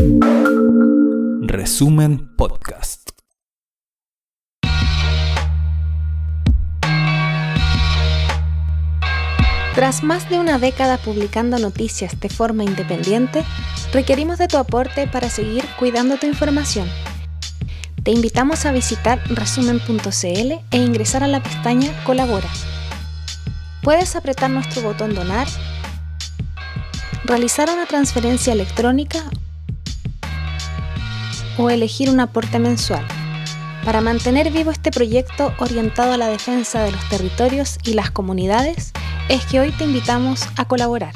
Resumen Podcast. Tras más de una década publicando noticias de forma independiente, requerimos de tu aporte para seguir cuidando tu información. Te invitamos a visitar resumen.cl e ingresar a la pestaña Colabora. Puedes apretar nuestro botón Donar, realizar una transferencia electrónica o elegir un aporte mensual. Para mantener vivo este proyecto orientado a la defensa de los territorios y las comunidades, es que hoy te invitamos a colaborar.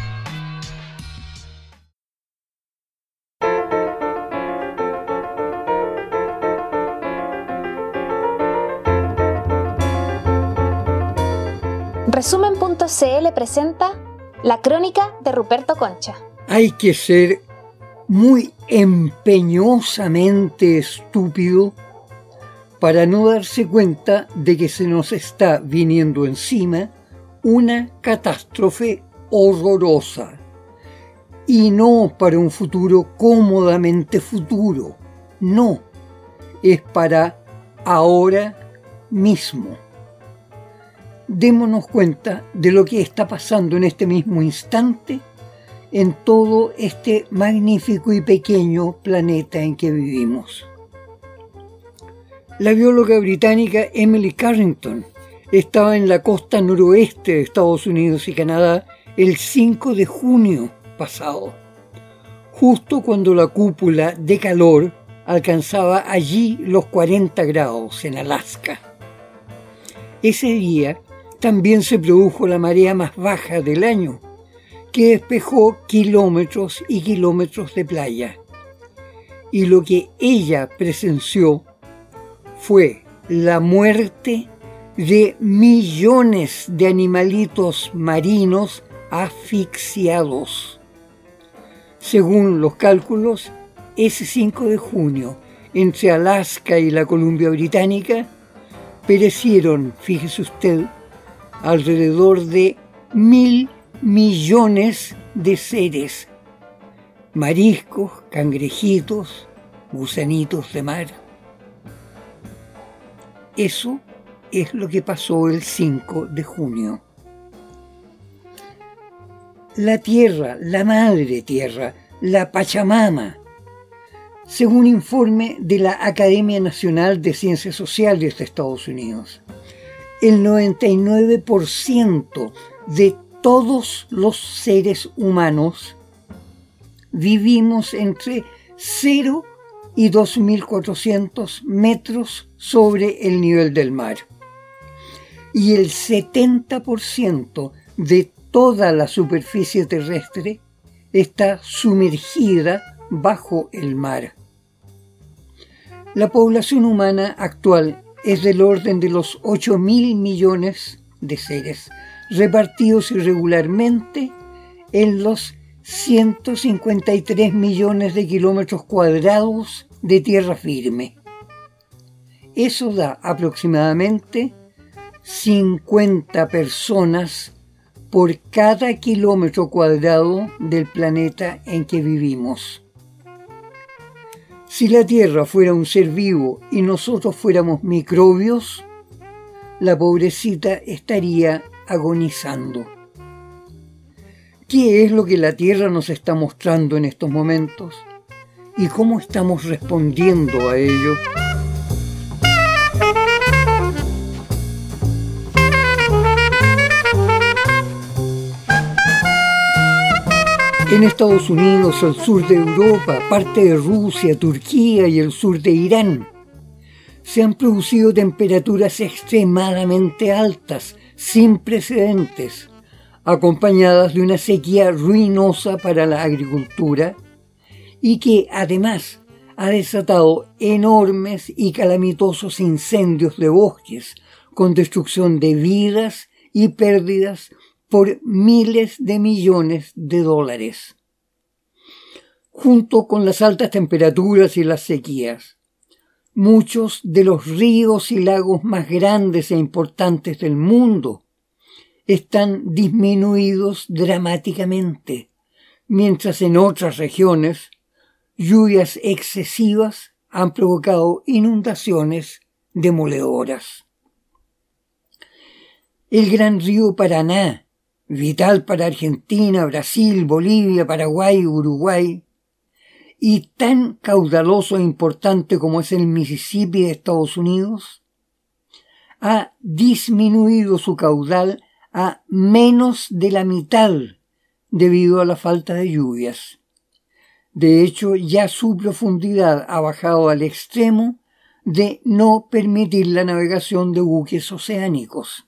Resumen.cl presenta La Crónica de Ruperto Concha. Hay que ser muy empeñosamente estúpido para no darse cuenta de que se nos está viniendo encima una catástrofe horrorosa, y no para un futuro cómodamente futuro, no, es para ahora mismo. Démonos cuenta de lo que está pasando en este mismo instante en todo este magnífico y pequeño planeta en que vivimos. La bióloga británica Emily Carrington estaba en la costa noroeste de Estados Unidos y Canadá el 5 de junio pasado, justo cuando la cúpula de calor alcanzaba allí los 40 grados en Alaska. Ese día también se produjo la marea más baja del año, que despejó kilómetros y kilómetros de playa. Y lo que ella presenció fue la muerte de millones de animalitos marinos asfixiados. Según los cálculos, ese 5 de junio, entre Alaska y la Columbia Británica, perecieron, fíjese usted, alrededor de 1.000 millones de seres, mariscos, cangrejitos, gusanitos de mar. Eso es lo que pasó el 5 de junio. La tierra, la madre tierra, la Pachamama, según informe de la Academia Nacional de Ciencias Sociales de Estados Unidos, el 99% de todos los seres humanos vivimos entre 0 y 2.400 metros sobre el nivel del mar. Y el 70% de toda la superficie terrestre está sumergida bajo el mar. La población humana actual es del orden de los 8.000 millones de seres, repartidos irregularmente en los 153 millones de kilómetros cuadrados de tierra firme. Eso da aproximadamente 50 personas por cada kilómetro cuadrado del planeta en que vivimos. Si la Tierra fuera un ser vivo y nosotros fuéramos microbios, la pobrecita estaría agonizando. ¿Qué es lo que la Tierra nos está mostrando en estos momentos? ¿Y cómo estamos respondiendo a ello? En Estados Unidos, el sur de Europa, parte de Rusia, Turquía y el sur de Irán, se han producido temperaturas extremadamente altas, sin precedentes, acompañadas de una sequía ruinosa para la agricultura y que, además, ha desatado enormes y calamitosos incendios de bosques, con destrucción de vidas y pérdidas por miles de millones de dólares. Junto con las altas temperaturas y las sequías, muchos de los ríos y lagos más grandes e importantes del mundo están disminuidos dramáticamente, mientras en otras regiones lluvias excesivas han provocado inundaciones demoledoras. El gran río Paraná, vital para Argentina, Brasil, Bolivia, Paraguay, Uruguay, y tan caudaloso e importante como es el Mississippi de Estados Unidos, ha disminuido su caudal a menos de la mitad debido a la falta de lluvias. De hecho, ya su profundidad ha bajado al extremo de no permitir la navegación de buques oceánicos.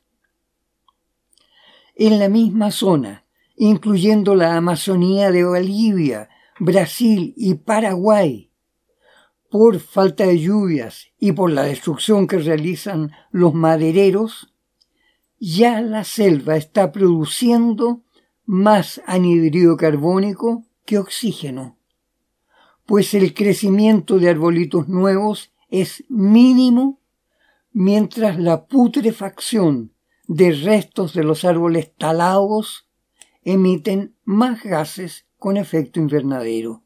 En la misma zona, incluyendo la Amazonía de Bolivia, Brasil y Paraguay, por falta de lluvias y por la destrucción que realizan los madereros, ya la selva está produciendo más anhídrido carbónico que oxígeno, pues el crecimiento de arbolitos nuevos es mínimo, mientras la putrefacción de restos de los árboles talados emiten más gases con efecto invernadero.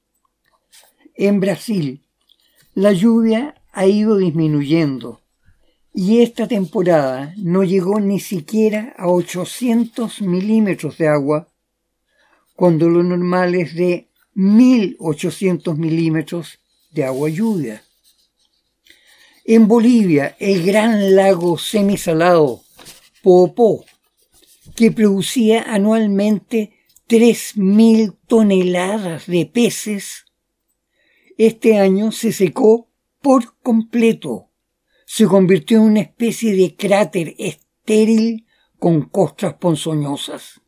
En Brasil, la lluvia ha ido disminuyendo y esta temporada no llegó ni siquiera a 800 milímetros de agua, cuando lo normal es de 1.800 milímetros de agua lluvia. En Bolivia, el gran lago semisalado Poopó, que producía anualmente 3.000 toneladas de peces, este año se secó por completo. Se convirtió en una especie de cráter estéril con costras ponzoñosas.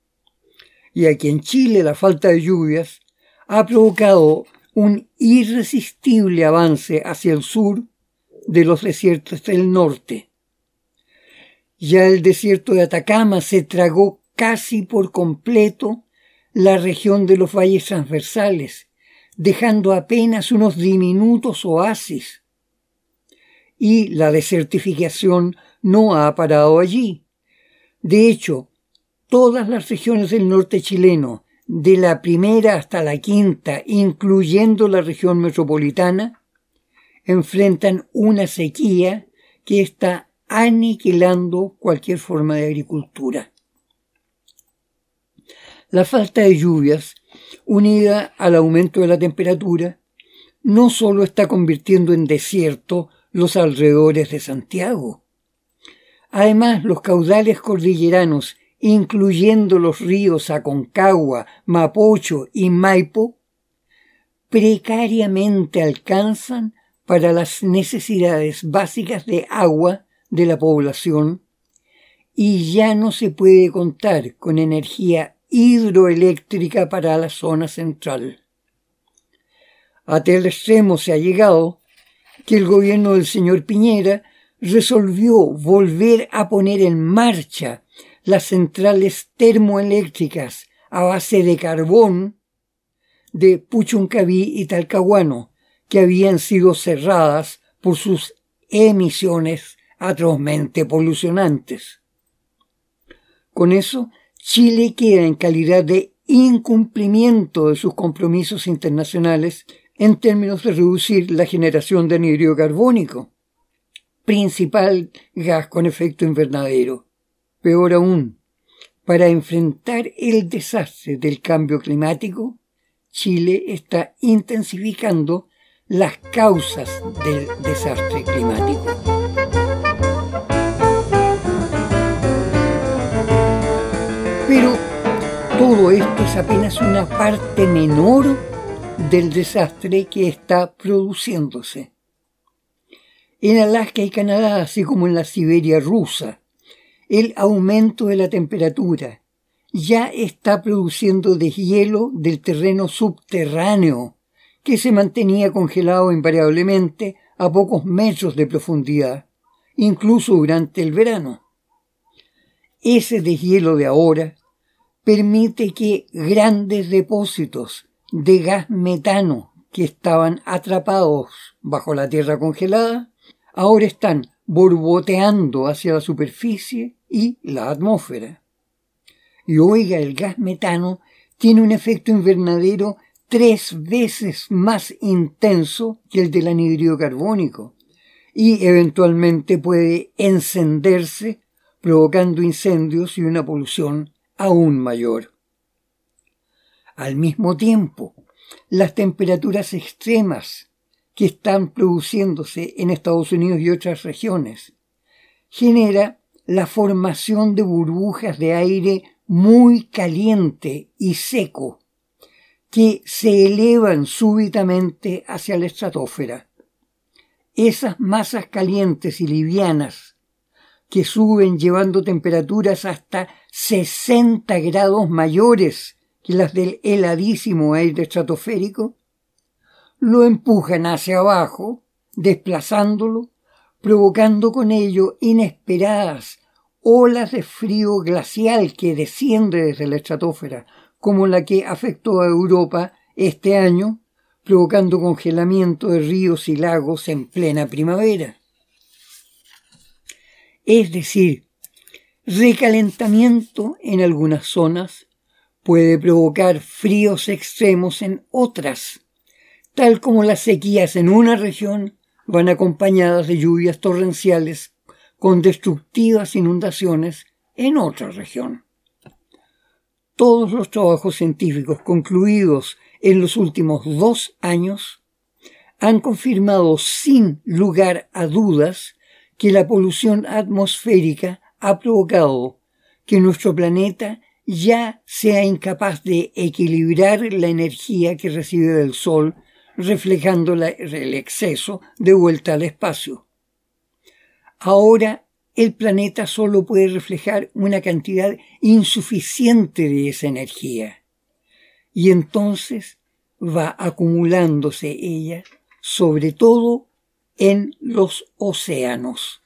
Y aquí en Chile la falta de lluvias ha provocado un irresistible avance hacia el sur de los desiertos del norte. Ya el desierto de Atacama se tragó casi por completo la región de los valles transversales, dejando apenas unos diminutos oasis. Y la desertificación no ha parado allí. De hecho, todas las regiones del norte chileno, de la primera hasta la quinta, incluyendo la región metropolitana, enfrentan una sequía que está aniquilando cualquier forma de agricultura. La falta de lluvias, unida al aumento de la temperatura, no solo está convirtiendo en desierto los alrededores de Santiago. Además, los caudales cordilleranos, incluyendo los ríos Aconcagua, Mapocho y Maipo, precariamente alcanzan para las necesidades básicas de agua de la población, y ya no se puede contar con energía hidroeléctrica para la zona central. A tal extremo se ha llegado que el gobierno del señor Piñera resolvió volver a poner en marcha las centrales termoeléctricas a base de carbón de Puchuncaví y Talcahuano, que habían sido cerradas por sus emisiones atrozmente polucionantes. Con eso, Chile queda en calidad de incumplimiento de sus compromisos internacionales en términos de reducir la generación de anhídrido carbónico, principal gas con efecto invernadero. Peor aún, para enfrentar el desastre del cambio climático, Chile está intensificando las causas del desastre climático. Pero todo esto es apenas una parte menor del desastre que está produciéndose. En Alaska y Canadá, así como en la Siberia rusa, el aumento de la temperatura ya está produciendo deshielo del terreno subterráneo, que se mantenía congelado invariablemente a pocos metros de profundidad, incluso durante el verano. Ese deshielo de ahora permite que grandes depósitos de gas metano que estaban atrapados bajo la tierra congelada, ahora están borboteando hacia la superficie y la atmósfera. Y oiga, el gas metano tiene un efecto invernadero 3 veces más intenso que el del anhídrido carbónico y eventualmente puede encenderse, provocando incendios y una polución aún mayor. Al mismo tiempo, las temperaturas extremas que están produciéndose en Estados Unidos y otras regiones genera la formación de burbujas de aire muy caliente y seco que se elevan súbitamente hacia la estratosfera. Esas masas calientes y livianas que suben llevando temperaturas hasta 60 grados mayores que las del heladísimo aire estratosférico, lo empujan hacia abajo, desplazándolo, provocando con ello inesperadas olas de frío glacial que desciende desde la estratosfera, como la que afectó a Europa este año, provocando congelamiento de ríos y lagos en plena primavera. Es decir, recalentamiento en algunas zonas puede provocar fríos extremos en otras, tal como las sequías en una región van acompañadas de lluvias torrenciales con destructivas inundaciones en otra región. Todos los trabajos científicos concluidos en los últimos 2 años han confirmado sin lugar a dudas que la polución atmosférica ha provocado que nuestro planeta ya sea incapaz de equilibrar la energía que recibe del Sol, reflejando el exceso de vuelta al espacio. Ahora el planeta solo puede reflejar una cantidad insuficiente de esa energía, y entonces va acumulándose ella, sobre todo en los océanos.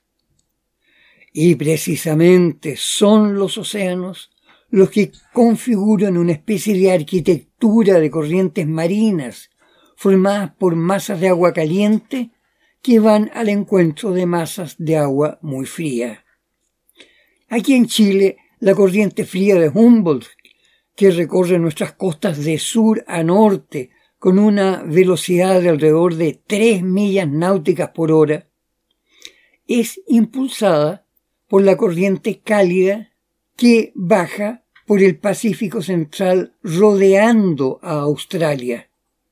Y precisamente son los océanos los que configuran una especie de arquitectura de corrientes marinas formadas por masas de agua caliente que van al encuentro de masas de agua muy fría. Aquí en Chile, la corriente fría de Humboldt, que recorre nuestras costas de sur a norte con una velocidad de alrededor de 3 millas náuticas por hora, es impulsada por la corriente cálida que baja por el Pacífico Central rodeando a Australia.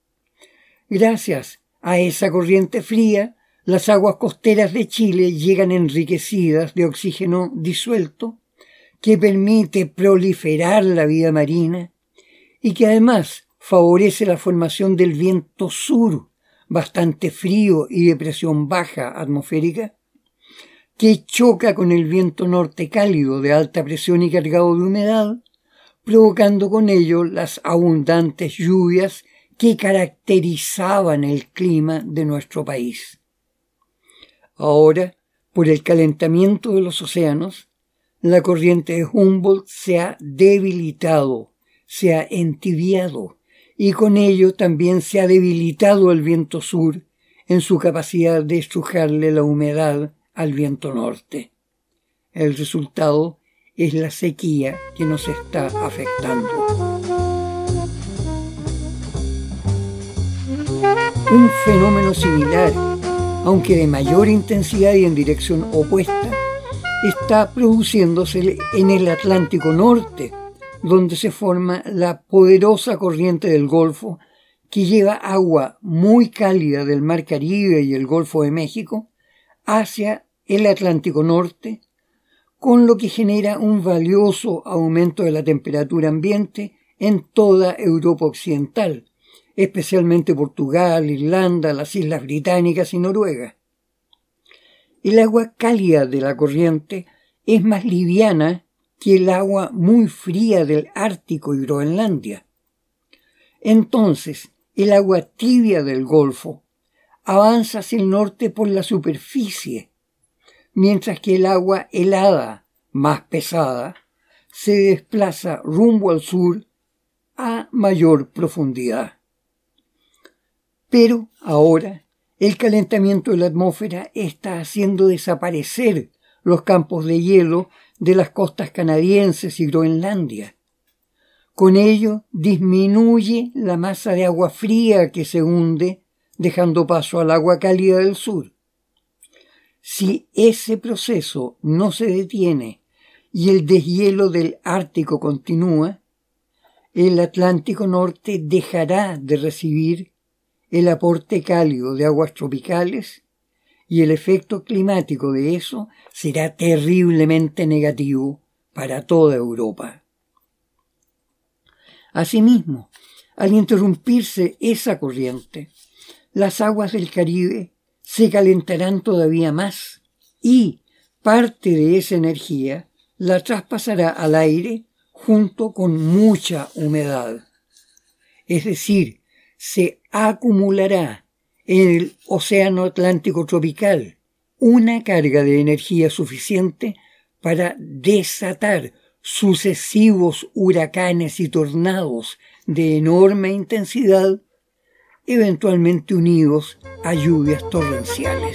Gracias a esa corriente fría, las aguas costeras de Chile llegan enriquecidas de oxígeno disuelto, que permite proliferar la vida marina y que además favorece la formación del viento sur, bastante frío y de presión baja atmosférica, que choca con el viento norte cálido de alta presión y cargado de humedad, provocando con ello las abundantes lluvias que caracterizaban el clima de nuestro país. Ahora, por el calentamiento de los océanos, la corriente de Humboldt se ha debilitado, se ha entibiado, y con ello también se ha debilitado el viento sur en su capacidad de estrujarle la humedad al viento norte. El resultado es la sequía que nos está afectando. Un fenómeno similar, aunque de mayor intensidad y en dirección opuesta, está produciéndose en el Atlántico Norte, donde se forma la poderosa corriente del Golfo que lleva agua muy cálida del Mar Caribe y el Golfo de México hacia el Atlántico Norte, con lo que genera un valioso aumento de la temperatura ambiente en toda Europa Occidental, especialmente Portugal, Irlanda, las Islas Británicas y Noruega. El agua cálida de la corriente es más liviana que el agua muy fría del Ártico y Groenlandia. Entonces, el agua tibia del Golfo avanza hacia el norte por la superficie, mientras que el agua helada, más pesada, se desplaza rumbo al sur a mayor profundidad. Pero ahora el calentamiento de la atmósfera está haciendo desaparecer los campos de hielo de las costas canadienses y Groenlandia, Con ello disminuye la masa de agua fría que se hunde, dejando paso al agua cálida del sur. Si ese proceso no se detiene y el deshielo del Ártico continúa, el Atlántico Norte dejará de recibir el aporte cálido de aguas tropicales y el efecto climático de eso será terriblemente negativo para toda Europa. Asimismo, al interrumpirse esa corriente, las aguas del Caribe se calentarán todavía más y parte de esa energía la traspasará al aire junto con mucha humedad. Es decir, se acumulará en el Océano Atlántico tropical una carga de energía suficiente para desatar sucesivos huracanes y tornados de enorme intensidad, eventualmente unidos a lluvias torrenciales.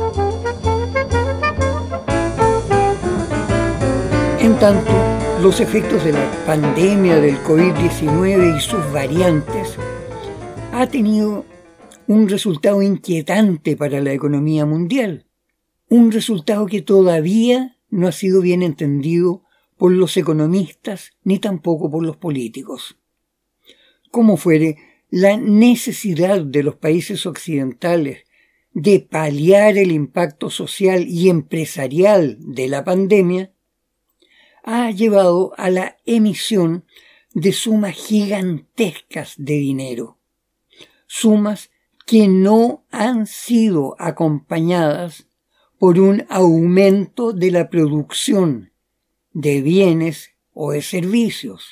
En tanto, los efectos de la pandemia del COVID-19 y sus variantes ha tenido un resultado inquietante para la economía mundial, un resultado que todavía no ha sido bien entendido por los economistas ni tampoco por los políticos. Como fuere, la necesidad de los países occidentales de paliar el impacto social y empresarial de la pandemia ha llevado a la emisión de sumas gigantescas de dinero, sumas que no han sido acompañadas por un aumento de la producción de bienes o de servicios.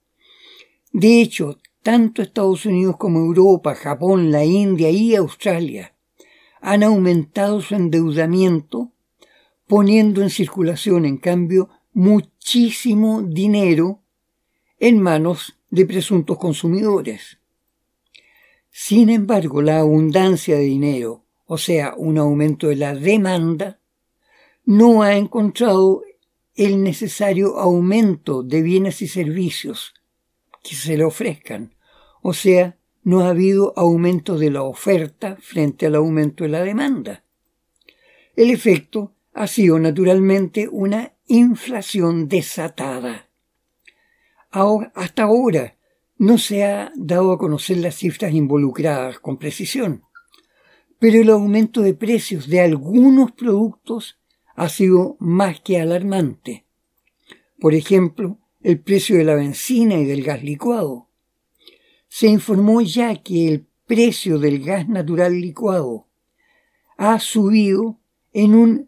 De hecho, tanto Estados Unidos como Europa, Japón, la India y Australia han aumentado su endeudamiento, poniendo en circulación, en cambio, muchísimo dinero en manos de presuntos consumidores. Sin embargo, la abundancia de dinero, o sea, un aumento de la demanda, no ha encontrado el necesario aumento de bienes y servicios que se le ofrezcan. O sea, no ha habido aumento de la oferta frente al aumento de la demanda. El efecto ha sido naturalmente una inflación desatada. Hasta ahora no se ha dado a conocer las cifras involucradas con precisión, pero el aumento de precios de algunos productos ha sido más que alarmante. Por ejemplo, el precio de la benzina y del gas licuado. Se informó ya que el precio del gas natural licuado ha subido en un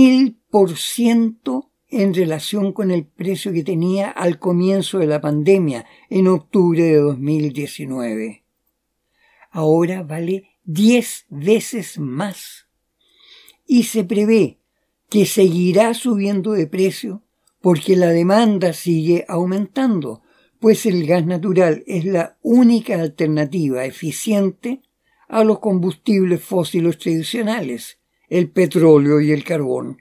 1000% en relación con el precio que tenía al comienzo de la pandemia, en octubre de 2019. Ahora vale 10 veces más. Y se prevé que seguirá subiendo de precio porque la demanda sigue aumentando, pues el gas natural es la única alternativa eficiente a los combustibles fósiles tradicionales, el petróleo y el carbón.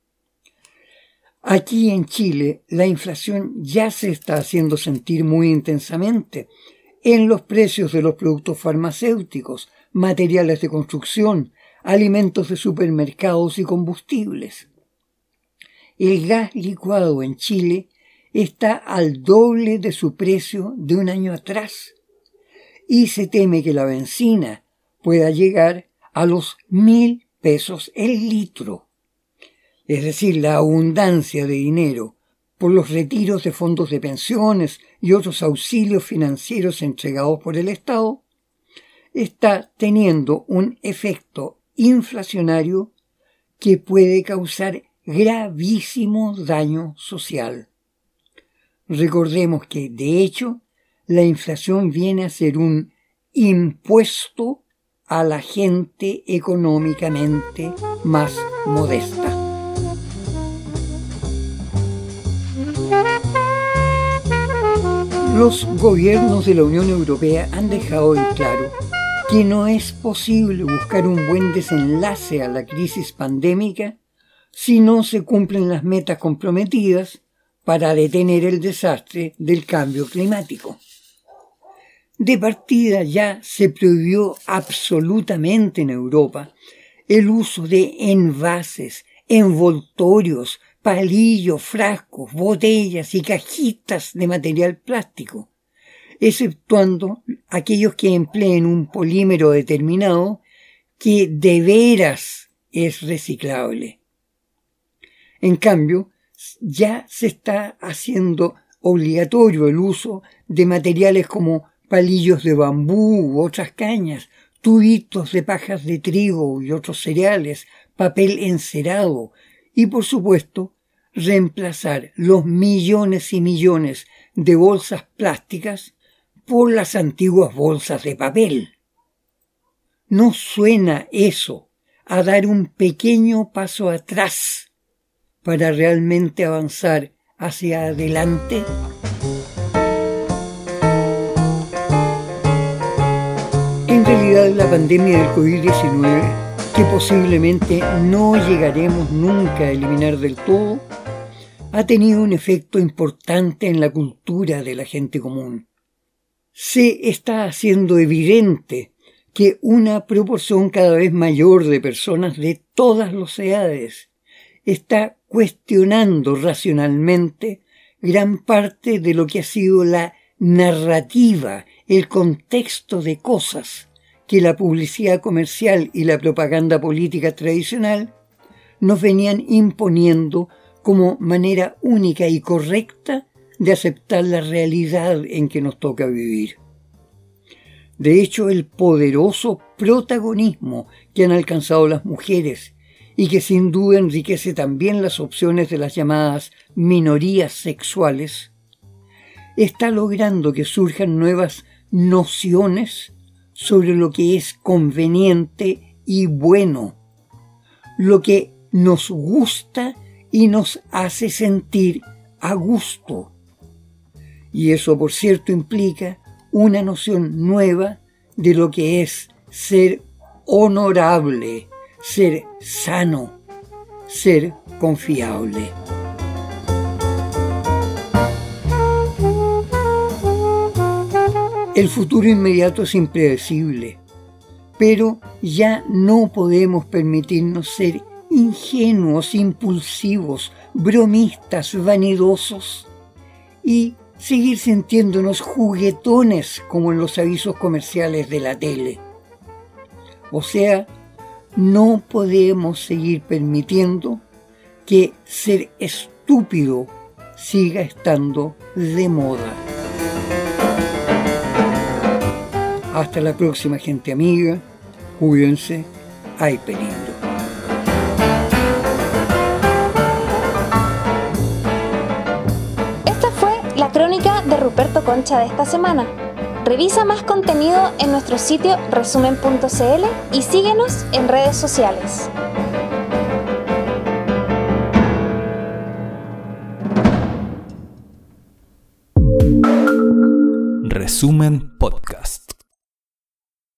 Aquí en Chile, la inflación ya se está haciendo sentir muy intensamente en los precios de los productos farmacéuticos, materiales de construcción, alimentos de supermercados y combustibles. El gas licuado en Chile está al doble de su precio de un año atrás y se teme que la benzina pueda llegar a los 1.000 pesos el litro. Es decir, la abundancia de dinero por los retiros de fondos de pensiones y otros auxilios financieros entregados por el Estado, está teniendo un efecto inflacionario que puede causar gravísimo daño social. Recordemos que, de hecho, la inflación viene a ser un impuesto a la gente económicamente más modesta. Los gobiernos de la Unión Europea han dejado en claro que no es posible buscar un buen desenlace a la crisis pandémica si no se cumplen las metas comprometidas para detener el desastre del cambio climático. De partida ya se prohibió absolutamente en Europa el uso de envases, envoltorios, palillos, frascos, botellas y cajitas de material plástico, exceptuando aquellos que empleen un polímero determinado que de veras es reciclable. En cambio, ya se está haciendo obligatorio el uso de materiales como palillos de bambú u otras cañas, tubitos de pajas de trigo y otros cereales, papel encerado y, por supuesto, reemplazar los millones y millones de bolsas plásticas por las antiguas bolsas de papel. ¿No suena eso a dar un pequeño paso atrás para realmente avanzar hacia adelante? En realidad, la pandemia del COVID-19, que posiblemente no llegaremos nunca a eliminar del todo, ha tenido un efecto importante en la cultura de la gente común. Se está haciendo evidente que una proporción cada vez mayor de personas de todas las edades está cuestionando racionalmente gran parte de lo que ha sido la narrativa, el contexto de cosas que la publicidad comercial y la propaganda política tradicional nos venían imponiendo como manera única y correcta de aceptar la realidad en que nos toca vivir. De hecho, el poderoso protagonismo que han alcanzado las mujeres y que sin duda enriquece también las opciones de las llamadas minorías sexuales, está logrando que surjan nuevas nociones sobre lo que es conveniente y bueno, lo que nos gusta y nos hace sentir a gusto. Y eso, por cierto, implica una noción nueva de lo que es ser honorable, ser sano, ser confiable. El futuro inmediato es impredecible, pero ya no podemos permitirnos ser ingenuos, impulsivos, bromistas, vanidosos y seguir sintiéndonos juguetones como en los avisos comerciales de la tele. O sea, no podemos seguir permitiendo que ser estúpido siga estando de moda. Hasta la próxima, gente amiga. Cuídense. Ay, peligro. Esta fue la crónica de Ruperto Concha de esta semana. Revisa más contenido en nuestro sitio resumen.cl y síguenos en redes sociales. Resumen Podcast.